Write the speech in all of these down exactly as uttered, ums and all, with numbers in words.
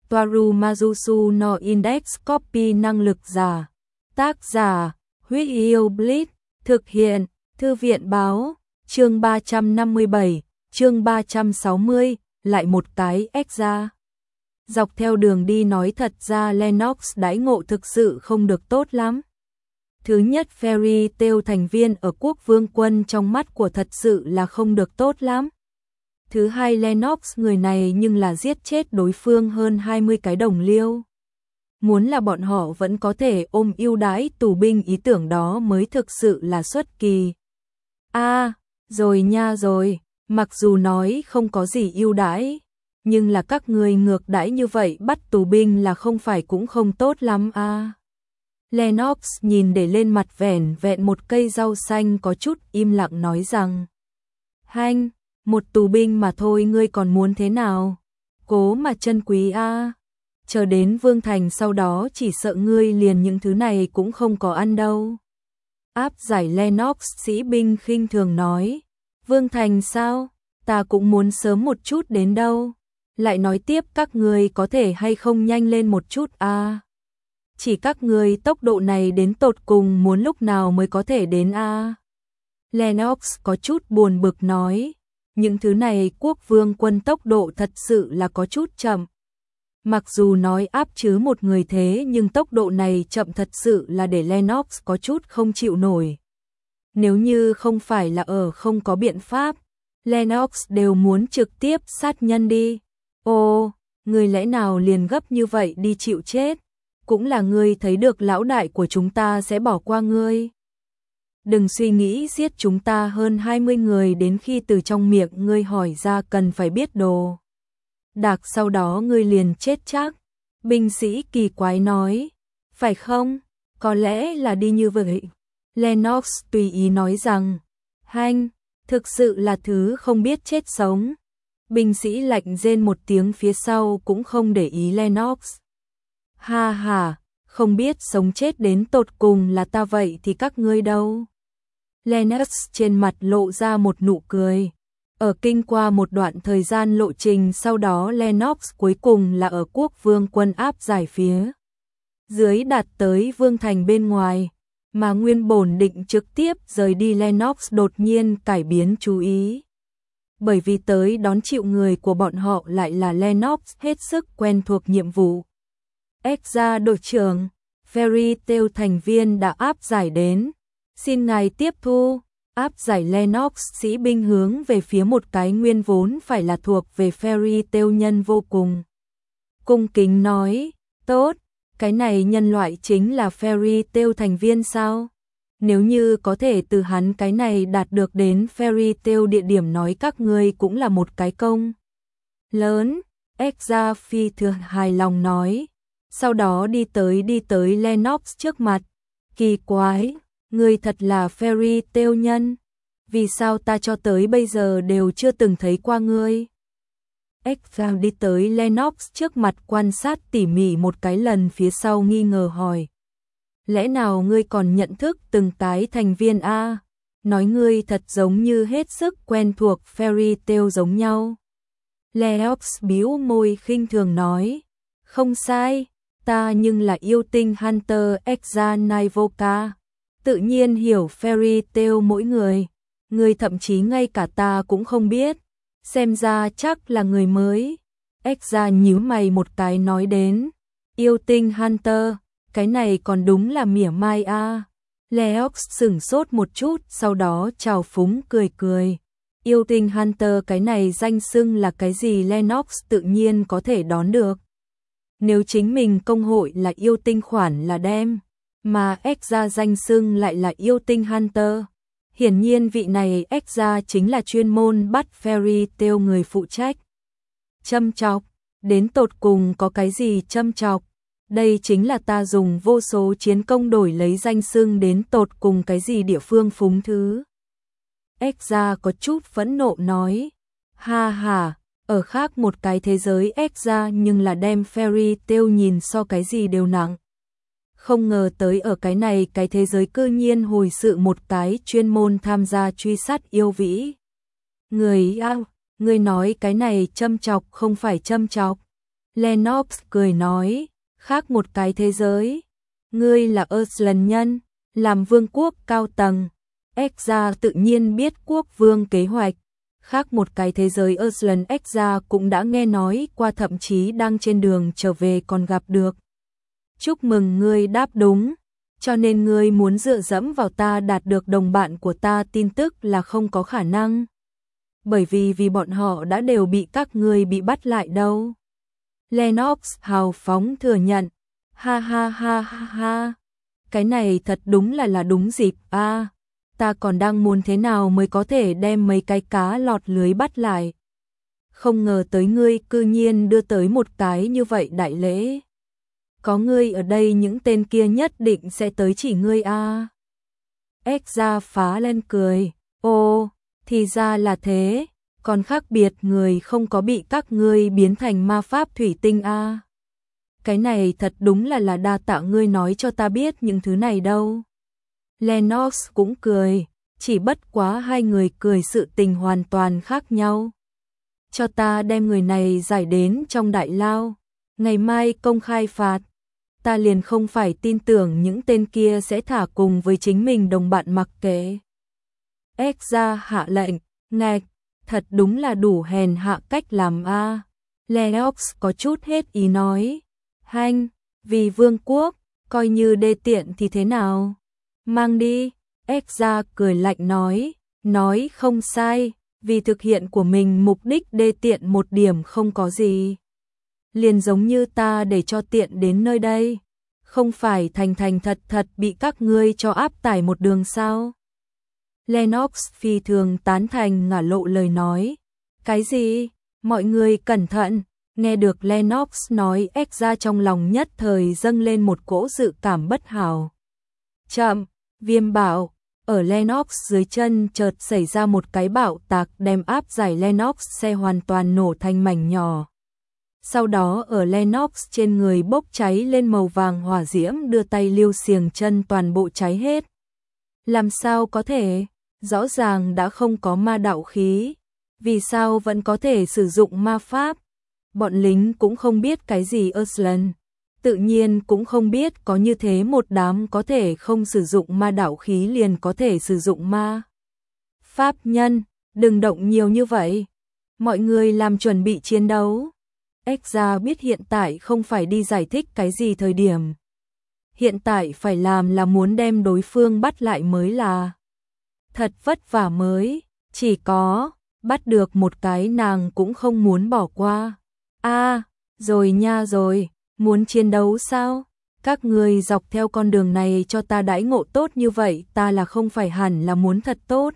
Toaru Majusu no Index Copy năng lực giả. Tác giả, Huyết Yêu Blitz, thực hiện, Thư viện báo, chương ba trăm năm mươi bảy, chương ba trăm sáu mươi, lại một cái Exa. Dọc theo đường đi nói thật ra Lennox đãi ngộ thực sự không được tốt lắm. Thứ nhất, Fairy Tail thành viên ở Quốc Vương Quân trong mắt của thật sự là không được tốt lắm. Thứ hai, Lennox người này nhưng là giết chết đối phương hơn hai mươi cái đồng liêu. Muốn là bọn họ vẫn có thể ôm ưu đãi tù binh, ý tưởng đó mới thực sự là xuất kỳ. A, à, rồi nha rồi, mặc dù nói không có gì ưu đãi, nhưng là các người ngược đãi như vậy bắt tù binh là không phải cũng không tốt lắm a. À. Lennox nhìn để lên mặt vẻn vẹn một cây rau xanh có chút im lặng nói rằng: Hanh, một tù binh mà thôi, ngươi còn muốn thế nào? Cố mà chân quý a. À. Chờ đến Vương Thành sau đó chỉ sợ ngươi liền những thứ này cũng không có ăn đâu. Áp giải Lennox sĩ binh khinh thường nói: Vương Thành sao? Ta cũng muốn sớm một chút đến đâu. Lại nói tiếp, các ngươi có thể hay không nhanh lên một chút a? À? Chỉ các ngươi tốc độ này đến tột cùng muốn lúc nào mới có thể đến a? À? Lennox có chút buồn bực nói: những thứ này Quốc Vương Quân tốc độ thật sự là có chút chậm. Mặc dù nói áp chứ một người thế nhưng tốc độ này chậm thật sự là để Lennox có chút không chịu nổi. Nếu như không phải là ở không có biện pháp, Lennox đều muốn trực tiếp sát nhân đi. Ồ, người lẽ nào liền gấp như vậy đi chịu chết? Cũng là ngươi thấy được lão đại của chúng ta sẽ bỏ qua ngươi. Đừng suy nghĩ giết chúng ta hơn hai mươi người đến khi từ trong miệng ngươi hỏi ra cần phải biết đồ đạc sau đó ngươi liền chết chắc. Binh sĩ kỳ quái nói: phải không? Có lẽ là đi như vậy. Lennox tùy ý nói rằng: Hanh, thực sự là thứ không biết chết sống. Binh sĩ lạnh rên một tiếng phía sau cũng không để ý Lennox. Ha ha, không biết sống chết đến tột cùng là ta vậy thì các ngươi đâu. Lennox trên mặt lộ ra một nụ cười. Ở kinh qua một đoạn thời gian lộ trình sau đó Lennox cuối cùng là ở Quốc Vương Quân áp giải phía dưới đạt tới Vương Thành bên ngoài, mà nguyên bổn định trực tiếp rời đi Lennox đột nhiên cải biến chú ý. Bởi vì tới đón chịu người của bọn họ lại là Lennox hết sức quen thuộc nhiệm vụ. Exa đội trưởng, Fairy Tail thành viên đã áp giải đến, xin ngài tiếp thu. Áp giải Lennox sĩ binh hướng về phía một cái nguyên vốn phải là thuộc về Fairy Tail nhân vô cùng cung kính nói: tốt, cái này nhân loại chính là Fairy Tail thành viên sao? Nếu như có thể từ hắn cái này đạt được đến Fairy Tail địa điểm nói các ngươi cũng là một cái công lớn. Exa phi thường hài lòng nói, sau đó đi tới đi tới Lennox trước mặt. Kỳ quái, ngươi thật là Fairy Tail nhân, vì sao ta cho tới bây giờ đều chưa từng thấy qua ngươi? Exa đi tới Lennox trước mặt quan sát tỉ mỉ một cái lần phía sau nghi ngờ hỏi: lẽ nào ngươi còn nhận thức từng cái thành viên a? Nói ngươi thật giống như hết sức quen thuộc Fairy Tail giống nhau. Lennox bĩu môi khinh thường nói: không sai, ta nhưng là yêu tinh Hunter Exa Naivoka, tự nhiên hiểu Fairy Tail mỗi người, người thậm chí ngay cả ta cũng không biết, xem ra chắc là người mới. Exa nhíu mày một cái nói đến: yêu tinh Hunter, cái này còn đúng là mỉa mai a. À. Lennox sửng sốt một chút, sau đó trào phúng cười cười. Yêu tinh Hunter cái này danh xưng là cái gì Lennox tự nhiên có thể đón được. Nếu chính mình công hội là yêu tinh khoản là đem, mà Exa danh xưng lại là yêu tinh Hunter. Hiển nhiên vị này Exa chính là chuyên môn bắt Fairy Tail người phụ trách. Châm chọc, đến tột cùng có cái gì châm chọc? Đây chính là ta dùng vô số chiến công đổi lấy danh xưng, đến tột cùng cái gì địa phương phúng thứ. Exa có chút phẫn nộ nói: ha ha, ở khác một cái thế giới Exa nhưng là đem Fairy Tail nhìn so cái gì đều nặng. Không ngờ tới ở cái này cái thế giới cư nhiên hồi sự một cái chuyên môn tham gia truy sát yêu vĩ. Người ao, người nói cái này châm chọc không phải châm chọc. Lennox cười nói, khác một cái thế giới. Ngươi là Aslan nhân, làm vương quốc cao tầng. Exar tự nhiên biết quốc vương kế hoạch. Khác một cái thế giới Aslan Exar cũng đã nghe nói qua, thậm chí đang trên đường trở về còn gặp được. Chúc mừng ngươi đáp đúng, cho nên ngươi muốn dựa dẫm vào ta đạt được đồng bạn của ta tin tức là không có khả năng. Bởi vì vì bọn họ đã đều bị các ngươi bị bắt lại đâu. Lennox hào phóng thừa nhận, ha ha ha ha ha, cái này thật đúng là là đúng dịp a. À, ta còn đang muốn thế nào mới có thể đem mấy cái cá lọt lưới bắt lại. Không ngờ tới ngươi cư nhiên đưa tới một cái như vậy đại lễ. Có ngươi ở đây những tên kia nhất định sẽ tới chỉ ngươi a. À. Exar phá lên cười, ô, thì ra là thế, còn khác biệt người không có bị các ngươi biến thành ma pháp thủy tinh a. À. Cái này thật đúng là là đa tạ ngươi nói cho ta biết những thứ này đâu. Lennox cũng cười, chỉ bất quá hai người cười sự tình hoàn toàn khác nhau. Cho ta đem người này giải đến trong đại lao, ngày mai công khai phạt. Ta liền không phải tin tưởng những tên kia sẽ thả cùng với chính mình đồng bạn mặc kệ. Exar hạ lệnh, ngạch, thật đúng là đủ hèn hạ cách làm a. À. Lennox có chút hết ý nói, hanh, vì vương quốc, coi như đê tiện thì thế nào? Mang đi, Exar cười lạnh nói, nói không sai, vì thực hiện của mình mục đích đê tiện một điểm không có gì. Liền giống như ta để cho tiện đến nơi đây, không phải thành thành thật thật bị các ngươi cho áp tải một đường sao? Lennox phi thường tán thành ngả lộ lời nói, cái gì? Mọi người cẩn thận. Nghe được Lennox nói, Exar trong lòng nhất thời dâng lên một cỗ dự cảm bất hảo. Chậm, Viêm bảo, ở Lennox dưới chân chợt xảy ra một cái bạo tạc đem áp giải Lennox xe hoàn toàn nổ thành mảnh nhỏ. Sau đó ở Lennox trên người bốc cháy lên màu vàng hỏa diễm, đưa tay liêu xiềng chân toàn bộ cháy hết. Làm sao có thể? Rõ ràng đã không có ma đạo khí, vì sao vẫn có thể sử dụng ma pháp? Bọn lính cũng không biết cái gì Aslan, tự nhiên cũng không biết có như thế một đám có thể không sử dụng ma đạo khí liền có thể sử dụng ma pháp nhân, đừng động nhiều như vậy. Mọi người làm chuẩn bị chiến đấu. Exar biết hiện tại không phải đi giải thích cái gì thời điểm. Hiện tại phải làm là muốn đem đối phương bắt lại mới là. Thật vất vả mới, chỉ có bắt được một cái nàng cũng không muốn bỏ qua. A, à, rồi nha rồi, muốn chiến đấu sao? Các người dọc theo con đường này cho ta đãi ngộ tốt như vậy, ta là không phải hẳn là muốn thật tốt.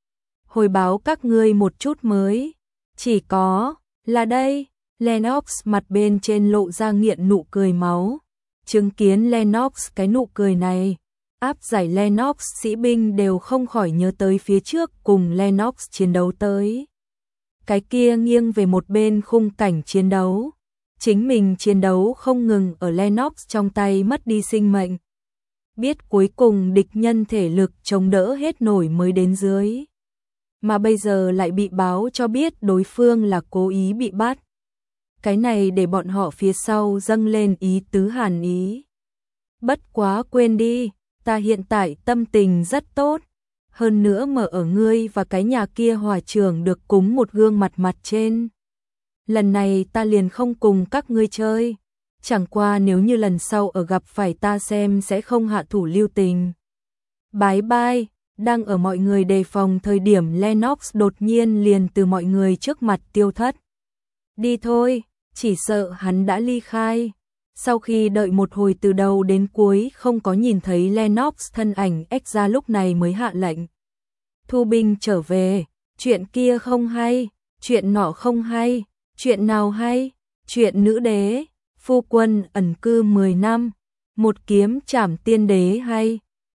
Hồi báo các ngươi một chút mới, chỉ có là đây. Lennox mặt bên trên lộ ra nghiện nụ cười máu. Chứng kiến Lennox cái nụ cười này, áp giải Lennox sĩ binh đều không khỏi nhớ tới phía trước cùng Lennox chiến đấu tới. Cái kia nghiêng về một bên khung cảnh chiến đấu. Chính mình chiến đấu không ngừng ở Lennox trong tay mất đi sinh mệnh. Biết cuối cùng địch nhân thể lực chống đỡ hết nổi mới đến dưới. Mà bây giờ lại bị báo cho biết đối phương là cố ý bị bắt. Cái này để bọn họ phía sau dâng lên ý tứ hàn ý. Bất quá quên đi, ta hiện tại tâm tình rất tốt. Hơn nữa mở ở ngươi và cái nhà kia hòa trưởng được cúng một gương mặt mặt trên. Lần này ta liền không cùng các ngươi chơi. Chẳng qua nếu như lần sau ở gặp phải ta xem sẽ không hạ thủ lưu tình. Bye bye, đang ở mọi người đề phòng thời điểm Lennox đột nhiên liền từ mọi người trước mặt tiêu thất. Đi thôi, chỉ sợ hắn đã ly khai. Sau khi đợi một hồi từ đầu đến cuối không có nhìn thấy Lennox thân ảnh, Exar lúc này mới hạ lệnh. Thu binh trở về, chuyện kia không hay, chuyện nọ không hay, chuyện nào hay, chuyện nữ đế, phu quân ẩn cư mười năm, một kiếm trảm tiên đế hay.